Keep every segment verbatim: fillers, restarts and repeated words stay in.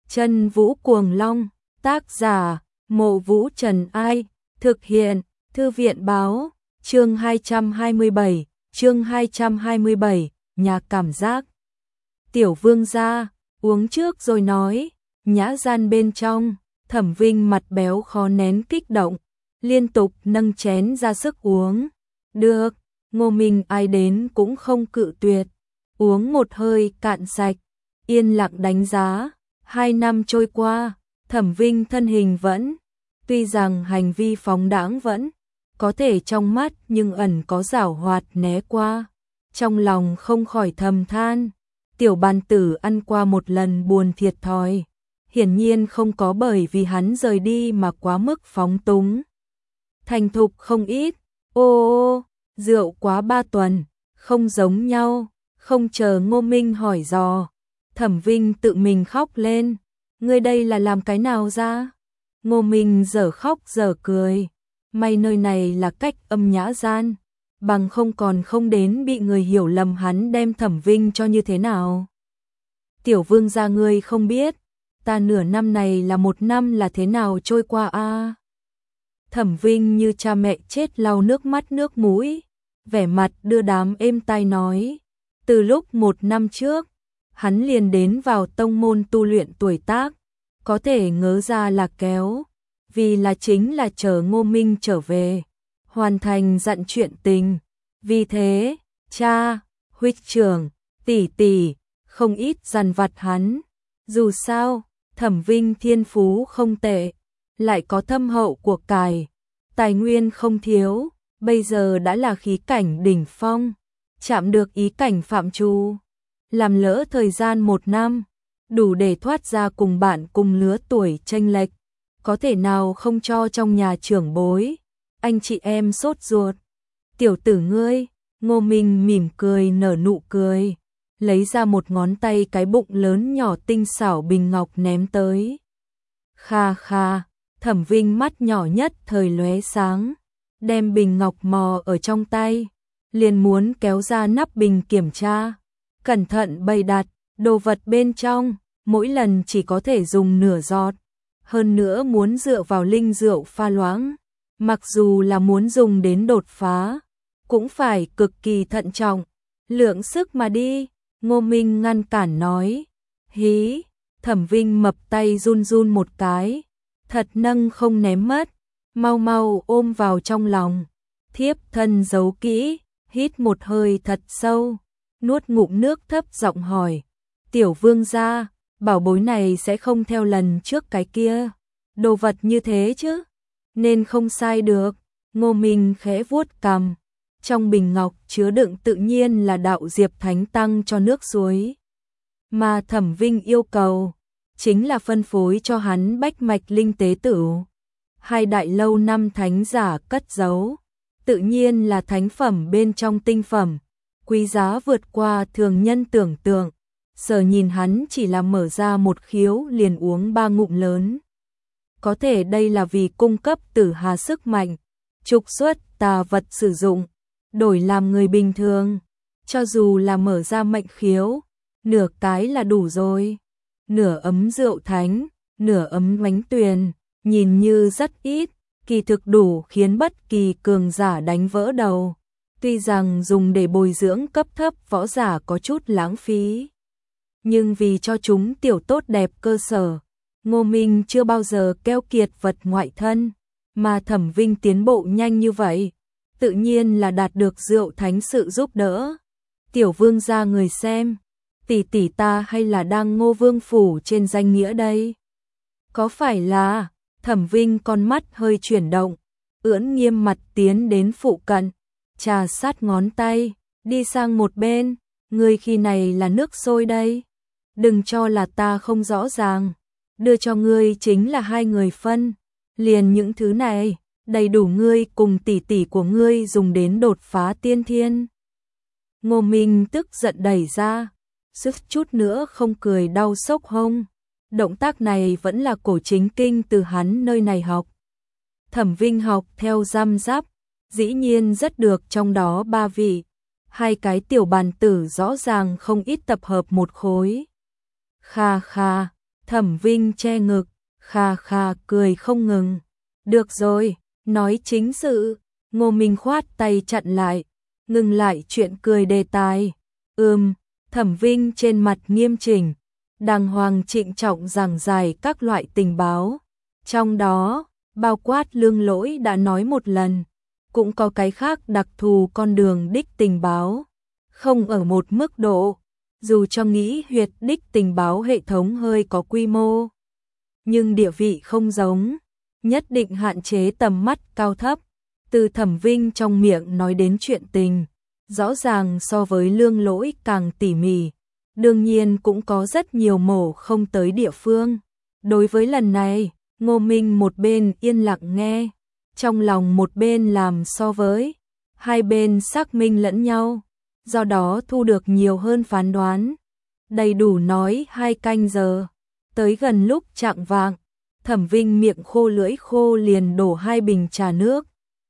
Chân Vũ Cuồng Long, tác giả, Mộ Vũ Trần Ai, thực hiện, Thư viện Báo, chương hai trăm hai mươi bảy, chương hai trăm hai mươi bảy, nhà cảm giác. Tiểu Vương gia, uống trước rồi nói, nhã gian bên trong, Thẩm Vinh mặt béo khó nén kích động, liên tục nâng chén ra sức uống. Được, Ngô Minh ai đến cũng không cự tuyệt, uống một hơi cạn sạch, yên lặng đánh giá. Hai năm trôi qua, Thẩm Vinh thân hình vẫn, tuy rằng hành vi phóng đãng vẫn có thể trong mắt nhưng ẩn có giảo hoạt né qua. Trong lòng không khỏi thầm than, tiểu bàn tử ăn qua một lần buồn thiệt thòi, hiển nhiên không có bởi vì hắn rời đi mà quá mức phóng túng. Thành thục không ít, ô ô, rượu quá ba tuần, không giống nhau, không chờ Ngô Minh hỏi dò. Thẩm Vinh tự mình khóc lên, ngươi đây là làm cái nào ra? Ngô Minh dở khóc dở cười, may nơi này là cách âm nhã gian, bằng không còn không đến bị người hiểu lầm hắn đem Thẩm Vinh cho như thế nào. Tiểu Vương gia ngươi không biết, ta nửa năm này là một năm là thế nào trôi qua a? À? Thẩm Vinh như cha mẹ chết lau nước mắt nước mũi, vẻ mặt đưa đám êm tai nói, từ lúc một năm trước, hắn liền đến vào tông môn tu luyện tuổi tác, có thể ngớ ra là kéo, vì là chính là chờ Ngô Minh trở về, hoàn thành dặn chuyện tình. Vì thế, cha, huynh trưởng, tỷ tỷ, không ít dằn vặt hắn. Dù sao, Thẩm Vinh thiên phú không tệ, lại có thâm hậu của cải, tài nguyên không thiếu, bây giờ đã là khí cảnh đỉnh phong, chạm được ý cảnh phạm trù. Làm lỡ thời gian một năm, đủ để thoát ra cùng bạn cùng lứa tuổi chênh lệch, có thể nào không cho trong nhà trưởng bối, anh chị em sốt ruột. Tiểu tử ngươi, Ngô Minh mỉm cười nở nụ cười, lấy ra một ngón tay cái bụng lớn nhỏ tinh xảo bình ngọc ném tới. Kha kha, Thẩm Vinh mắt nhỏ nhất thời lóe sáng, đem bình ngọc mò ở trong tay, liền muốn kéo ra nắp bình kiểm tra. Cẩn thận bày đặt, đồ vật bên trong, mỗi lần chỉ có thể dùng nửa giọt, hơn nữa muốn dựa vào linh rượu pha loãng, mặc dù là muốn dùng đến đột phá, cũng phải cực kỳ thận trọng, lượng sức mà đi. Ngô Minh ngăn cản nói, hí, Thẩm Vinh mập tay run run một cái, thật nâng không ném mất, mau mau ôm vào trong lòng, thiếp thân giấu kỹ, hít một hơi thật sâu, nuốt ngụm nước thấp giọng hỏi, tiểu vương gia, bảo bối này sẽ không theo lần trước cái kia, đồ vật như thế chứ, nên không sai được. Ngô Minh khẽ vuốt cằm, trong bình ngọc chứa đựng tự nhiên là đạo diệp thánh tăng cho nước suối, mà Thẩm Vinh yêu cầu, chính là phân phối cho hắn bách mạch linh tế tửu, hai đại lâu năm thánh giả cất giấu, tự nhiên là thánh phẩm bên trong tinh phẩm, quý giá vượt qua thường nhân tưởng tượng. Giờ nhìn hắn chỉ là mở ra một khiếu liền uống ba ngụm lớn. Có thể đây là vì cung cấp tử hà sức mạnh, trục xuất tà vật sử dụng, đổi làm người bình thường, cho dù là mở ra mệnh khiếu, nửa cái là đủ rồi. Nửa ấm rượu thánh, nửa ấm bánh tuyền, nhìn như rất ít, kỳ thực đủ khiến bất kỳ cường giả đánh vỡ đầu. Tuy rằng dùng để bồi dưỡng cấp thấp võ giả có chút lãng phí, nhưng vì cho chúng tiểu tốt đẹp cơ sở, Ngô Minh chưa bao giờ keo kiệt vật ngoại thân, mà Thẩm Vinh tiến bộ nhanh như vậy, tự nhiên là đạt được rượu thánh sự giúp đỡ. Tiểu Vương gia người xem, tỷ tỷ ta hay là đang Ngô Vương phủ trên danh nghĩa đây? Có phải là? Thẩm Vinh con mắt hơi chuyển động, ưỡn nghiêm mặt tiến đến phụ cận, trà sát ngón tay, đi sang một bên, ngươi khi này là nước sôi đây, đừng cho là ta không rõ ràng, đưa cho ngươi chính là hai người phân, liền những thứ này, đầy đủ ngươi cùng tỷ tỷ của ngươi dùng đến đột phá tiên thiên. Ngô Minh tức giận đẩy ra, suýt chút nữa không cười đau sốc hông, động tác này vẫn là cổ chính kinh từ hắn nơi này học. Thẩm Vinh học theo răm rắp, dĩ nhiên rất được trong đó ba vị, hai cái tiểu bàn tử rõ ràng không ít tập hợp một khối. Kha kha, Thẩm Vinh che ngực, kha kha cười không ngừng. Được rồi, nói chính sự. Ngô Minh khoát tay chặn lại, ngừng lại chuyện cười đề tài. Ừm, Thẩm Vinh trên mặt nghiêm chỉnh, đàng hoàng trịnh trọng giảng giải các loại tình báo. Trong đó, bao quát Lương Lỗi đã nói một lần, cũng có cái khác đặc thù con đường đích tình báo. Không ở một mức độ, dù cho nghĩ huyệt đích tình báo hệ thống hơi có quy mô, nhưng địa vị không giống, nhất định hạn chế tầm mắt cao thấp. Từ Thẩm Vinh trong miệng nói đến chuyện tình, rõ ràng so với Lương Lỗi càng tỉ mỉ, đương nhiên cũng có rất nhiều mổ không tới địa phương. Đối với lần này, Ngô Minh một bên yên lặng nghe, trong lòng một bên làm so với, hai bên xác minh lẫn nhau, do đó thu được nhiều hơn phán đoán. Đầy đủ nói hai canh giờ, tới gần lúc chạng vạng, Thẩm Vinh miệng khô lưỡi khô liền đổ hai bình trà nước.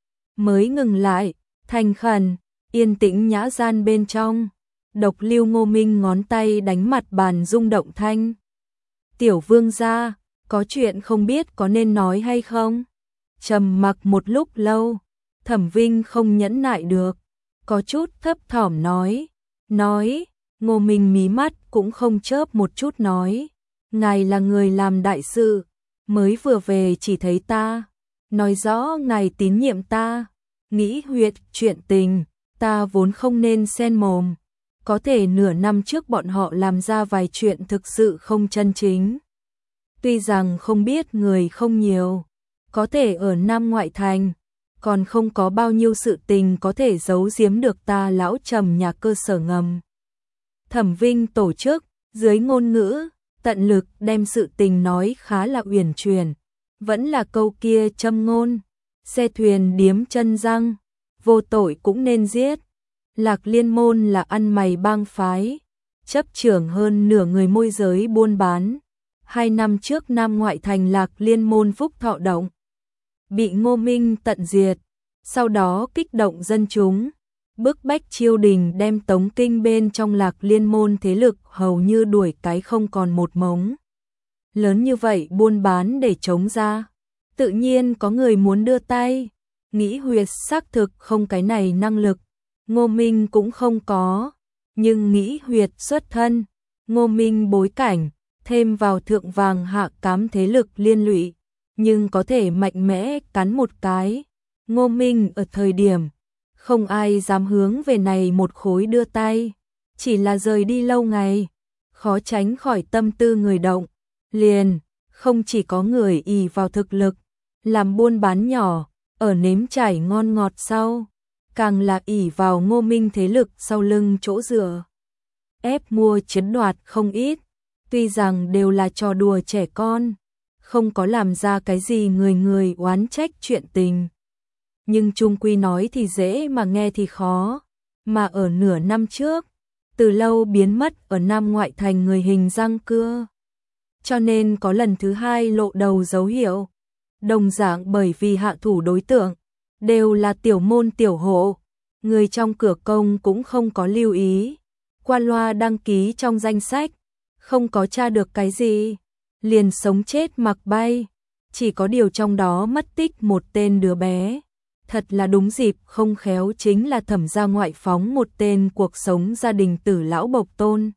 Mới ngừng lại, thành khẩn, yên tĩnh nhã gian bên trong, độc lưu Ngô Minh ngón tay đánh mặt bàn rung động thanh. Tiểu vương gia, có chuyện không biết có nên nói hay không? Trầm mặc một lúc lâu, Thẩm Vinh không nhẫn nại được, có chút thấp thỏm nói, nói, Ngô Minh mí mắt cũng không chớp một chút nói, ngài là người làm đại sự, mới vừa về chỉ thấy ta, nói rõ ngài tín nhiệm ta, nghĩ huyệt chuyện tình, ta vốn không nên xen mồm, có thể nửa năm trước bọn họ làm ra vài chuyện thực sự không chân chính. Tuy rằng không biết người không nhiều, có thể ở Nam ngoại thành, còn không có bao nhiêu sự tình có thể giấu giếm được ta lão Trầm nhà cơ sở ngầm. Thẩm Vinh tổ chức, dưới ngôn ngữ, tận lực đem sự tình nói khá là uyển chuyển, vẫn là câu kia châm ngôn, xe thuyền điếm chân răng, vô tội cũng nên giết. Lạc Liên Môn là ăn mày bang phái, chấp trưởng hơn nửa người môi giới buôn bán. Hai năm trước Nam ngoại thành Lạc Liên Môn Phúc Thọ Động bị Ngô Minh tận diệt, sau đó kích động dân chúng, bức bách triều đình đem tống kinh bên trong Lạc Liên Môn thế lực hầu như đuổi cái không còn một mống. Lớn như vậy buôn bán để chống ra, tự nhiên có người muốn đưa tay, nghĩ huyệt xác thực không cái này năng lực, Ngô Minh cũng không có, nhưng nghĩ huyệt xuất thân, Ngô Minh bối cảnh, thêm vào thượng vàng hạ cám thế lực liên lụy, nhưng có thể mạnh mẽ cắn một cái. Ngô Minh ở thời điểm, không ai dám hướng về này một khối đưa tay, chỉ là rời đi lâu ngày, khó tránh khỏi tâm tư người động, liền, không chỉ có người ỷ vào thực lực, làm buôn bán nhỏ, ở nếm trải ngon ngọt sau, càng là ỷ vào Ngô Minh thế lực sau lưng chỗ dựa, ép mua chiếm đoạt không ít. Tuy rằng đều là trò đùa trẻ con, không có làm ra cái gì người người oán trách chuyện tình. Nhưng chung quy nói thì dễ mà nghe thì khó, mà ở nửa năm trước, từ lâu biến mất ở Nam ngoại thành người hình răng cưa. Cho nên có lần thứ hai lộ đầu dấu hiệu, đồng dạng bởi vì hạ thủ đối tượng, đều là tiểu môn tiểu hộ, người trong cửa công cũng không có lưu ý, qua loa đăng ký trong danh sách. Không có tra được cái gì, liền sống chết mặc bay, chỉ có điều trong đó mất tích một tên đứa bé. Thật là đúng dịp không khéo chính là Thẩm gia ngoại phóng một tên cuộc sống gia đình tử lão bộc tôn.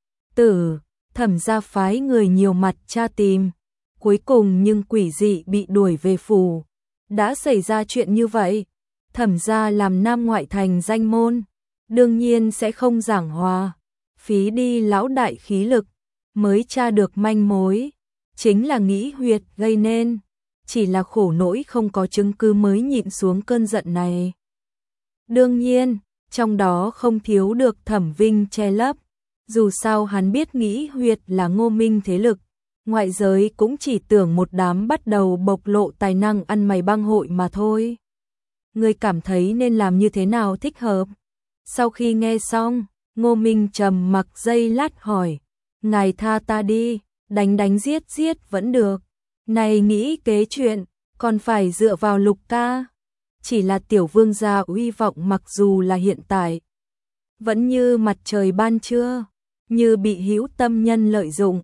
Tử, Thẩm gia phái người nhiều mặt tra tìm, cuối cùng nhưng quỷ dị bị đuổi về phủ. Đã xảy ra chuyện như vậy, Thẩm gia làm Nam ngoại thành danh môn, đương nhiên sẽ không giảng hòa, phí đi lão đại khí lực, mới tra được manh mối, chính là nghĩ huyệt gây nên, chỉ là khổ nỗi không có chứng cứ mới nhịn xuống cơn giận này. Đương nhiên, trong đó không thiếu được Thẩm Vinh che lấp, dù sao hắn biết nghĩ huyệt là Ngô Minh thế lực, ngoại giới cũng chỉ tưởng một đám bắt đầu bộc lộ tài năng ăn mày băng hội mà thôi. Người cảm thấy nên làm như thế nào thích hợp? Sau khi nghe xong, Ngô Minh trầm mặc giây lát hỏi, ngài tha ta đi, đánh đánh giết giết vẫn được, này nghĩ kế chuyện, còn phải dựa vào Lục ca. Chỉ là tiểu vương gia uy vọng mặc dù là hiện tại, vẫn như mặt trời ban trưa, như bị hữu tâm nhân lợi dụng,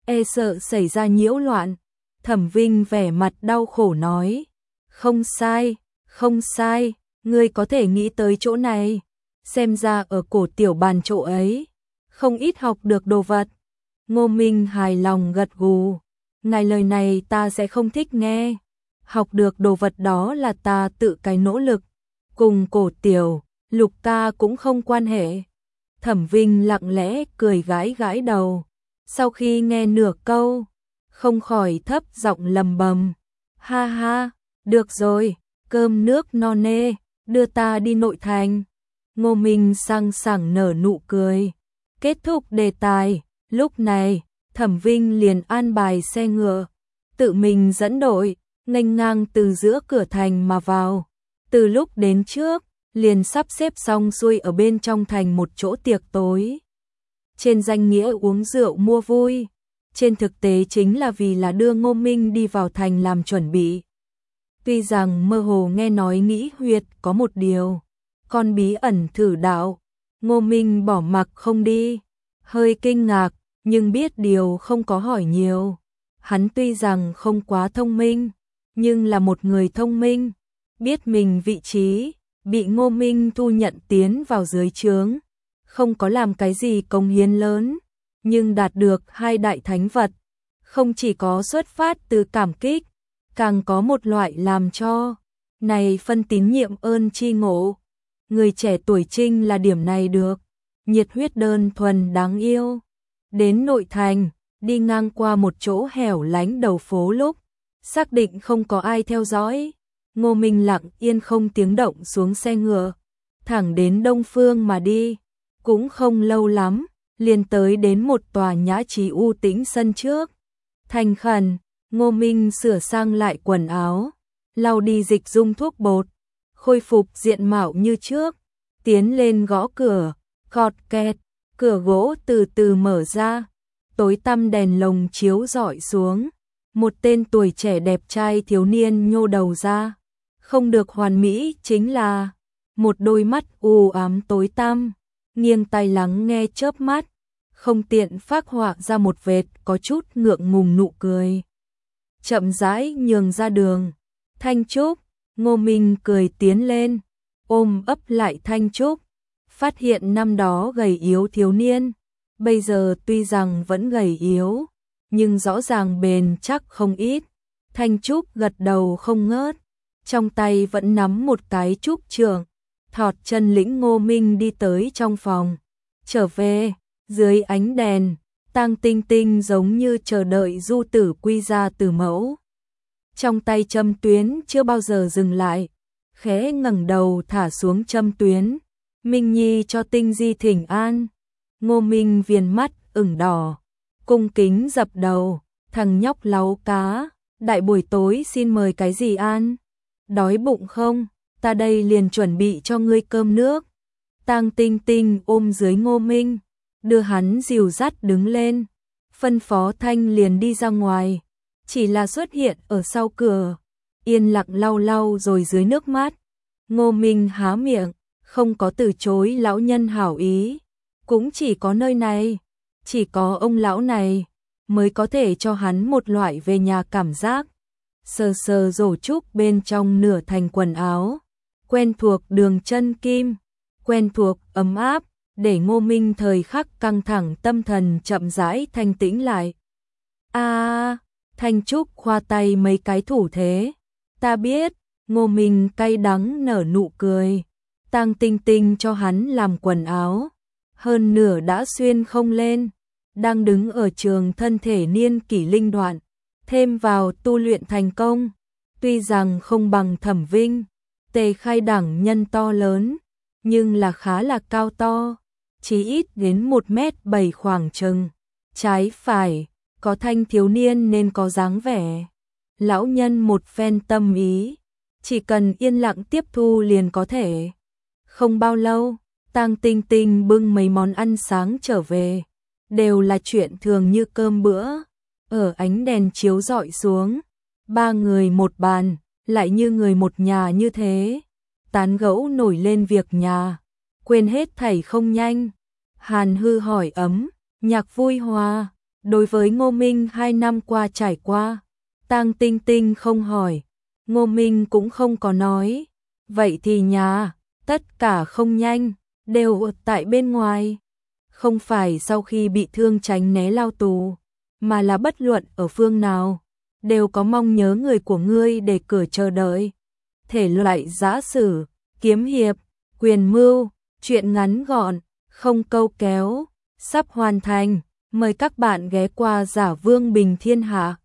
e sợ xảy ra nhiễu loạn. Thẩm Vinh vẻ mặt đau khổ nói, không sai, không sai, ngươi có thể nghĩ tới chỗ này, xem ra ở cổ tiểu bàn chỗ ấy, không ít học được đồ vật. Ngô Minh hài lòng gật gù, ngài lời này ta sẽ không thích nghe, học được đồ vật đó là ta tự cái nỗ lực, cùng cổ tiểu, Lục ca cũng không quan hệ. Thẩm Vinh lặng lẽ cười gãi gãi đầu, sau khi nghe nửa câu, không khỏi thấp giọng lầm bầm, ha ha, được rồi, cơm nước no nê, đưa ta đi nội thành. Ngô Minh sang sảng nở nụ cười. Kết thúc đề tài, lúc này, Thẩm Vinh liền an bài xe ngựa, tự mình dẫn đội, nghênh ngang từ giữa cửa thành mà vào. Từ lúc đến trước, liền sắp xếp xong xuôi ở bên trong thành một chỗ tiệc tối. Trên danh nghĩa uống rượu mua vui, trên thực tế chính là vì là đưa Ngô Minh đi vào thành làm chuẩn bị. Tuy rằng mơ hồ nghe nói nghĩ huyệt có một điều, con bí ẩn thử đạo, Ngô Minh bỏ mặc không đi, hơi kinh ngạc, nhưng biết điều không có hỏi nhiều. Hắn tuy rằng không quá thông minh, nhưng là một người thông minh, biết mình vị trí, bị Ngô Minh thu nhận tiến vào dưới trướng, không có làm cái gì công hiến lớn, nhưng đạt được hai đại thánh vật, không chỉ có xuất phát từ cảm kích, càng có một loại làm cho này phân tín nhiệm ơn chi ngộ. Người trẻ tuổi trinh là điểm này được, nhiệt huyết đơn thuần đáng yêu. Đến nội thành, đi ngang qua một chỗ hẻo lánh đầu phố lúc, xác định không có ai theo dõi, Ngô Minh lặng yên không tiếng động xuống xe ngựa, thẳng đến đông phương mà đi, cũng không lâu lắm, liền tới đến một tòa nhã trí u tĩnh sân trước. Thành khẩn, Ngô Minh sửa sang lại quần áo, lau đi dịch dung thuốc bột, khôi phục diện mạo như trước, tiến lên gõ cửa, cọt kẹt, cửa gỗ từ từ mở ra, tối tăm đèn lồng chiếu rọi xuống, một tên tuổi trẻ đẹp trai thiếu niên nhô đầu ra, không được hoàn mỹ chính là một đôi mắt u ám tối tăm, nghiêng tai lắng nghe chớp mắt, không tiện phác họa ra một vệt có chút ngượng ngùng nụ cười. Chậm rãi nhường ra đường, Thanh Trúc, Ngô Minh cười tiến lên, ôm ấp lại Thanh Trúc, phát hiện năm đó gầy yếu thiếu niên, bây giờ tuy rằng vẫn gầy yếu, nhưng rõ ràng bền chắc không ít. Thanh Trúc gật đầu không ngớt, trong tay vẫn nắm một cái trúc trượng, thọt chân lĩnh Ngô Minh đi tới trong phòng. Trở về, dưới ánh đèn, Tang Tinh Tinh giống như chờ đợi du tử quy ra từ mẫu. Trong tay châm tuyến chưa bao giờ dừng lại, khẽ ngẩng đầu thả xuống châm tuyến. Minh Nhi cho Tinh Di thỉnh an. Ngô Minh viền mắt ửng đỏ, cung kính dập đầu, thằng nhóc láu cá, đại buổi tối xin mời cái gì ăn? Đói bụng không? Ta đây liền chuẩn bị cho ngươi cơm nước. Tang Tinh Tinh ôm dưới Ngô Minh, đưa hắn dìu dắt đứng lên, phân phó Thanh liền đi ra ngoài, chỉ là xuất hiện ở sau cửa, yên lặng lau lau rồi dưới nước mắt. Ngô Minh há miệng, không có từ chối lão nhân hảo ý, cũng chỉ có nơi này, chỉ có ông lão này mới có thể cho hắn một loại về nhà cảm giác. Sờ sờ rổ trúc bên trong nửa thành quần áo, quen thuộc đường chân kim, quen thuộc ấm áp, để Ngô Minh thời khắc căng thẳng tâm thần chậm rãi thanh tĩnh lại. A, à, Thanh Trúc khoa tay mấy cái thủ thế. Ta biết. Ngô Minh cay đắng nở nụ cười. Tang Tinh Tinh cho hắn làm quần áo, hơn nửa đã xuyên không lên, đang đứng ở trường thân thể niên kỷ linh đoạn, thêm vào tu luyện thành công, tuy rằng không bằng Thẩm Vinh, Tề Khai đẳng nhân to lớn, nhưng là khá là cao to, chí ít đến một mét bảy khoảng chừng, trái phải, có thanh thiếu niên nên có dáng vẻ. Lão nhân một phen tâm ý, chỉ cần yên lặng tiếp thu liền có thể. Không bao lâu, Tang Tinh Tinh bưng mấy món ăn sáng trở về, đều là chuyện thường như cơm bữa. Ở ánh đèn chiếu rọi xuống, ba người một bàn, lại như người một nhà như thế, tán gẫu nổi lên việc nhà, quên hết thảy không nhanh. Hàn Hư hỏi ấm, nhạc vui hòa, Đối với Ngô Minh hai năm qua trải qua, Tang Tinh Tinh không hỏi, Ngô Minh cũng không có nói. Vậy thì nhà, tất cả không nhanh, đều ở tại bên ngoài. Không phải sau khi bị thương tránh né lao tù, mà là bất luận ở phương nào, đều có mong nhớ người của ngươi để cửa chờ đợi. Thể loại giã sử, kiếm hiệp, quyền mưu, truyện ngắn gọn, không câu kéo, sắp hoàn thành. Mời các bạn ghé qua Giả Vương Bình Thiên Hạ.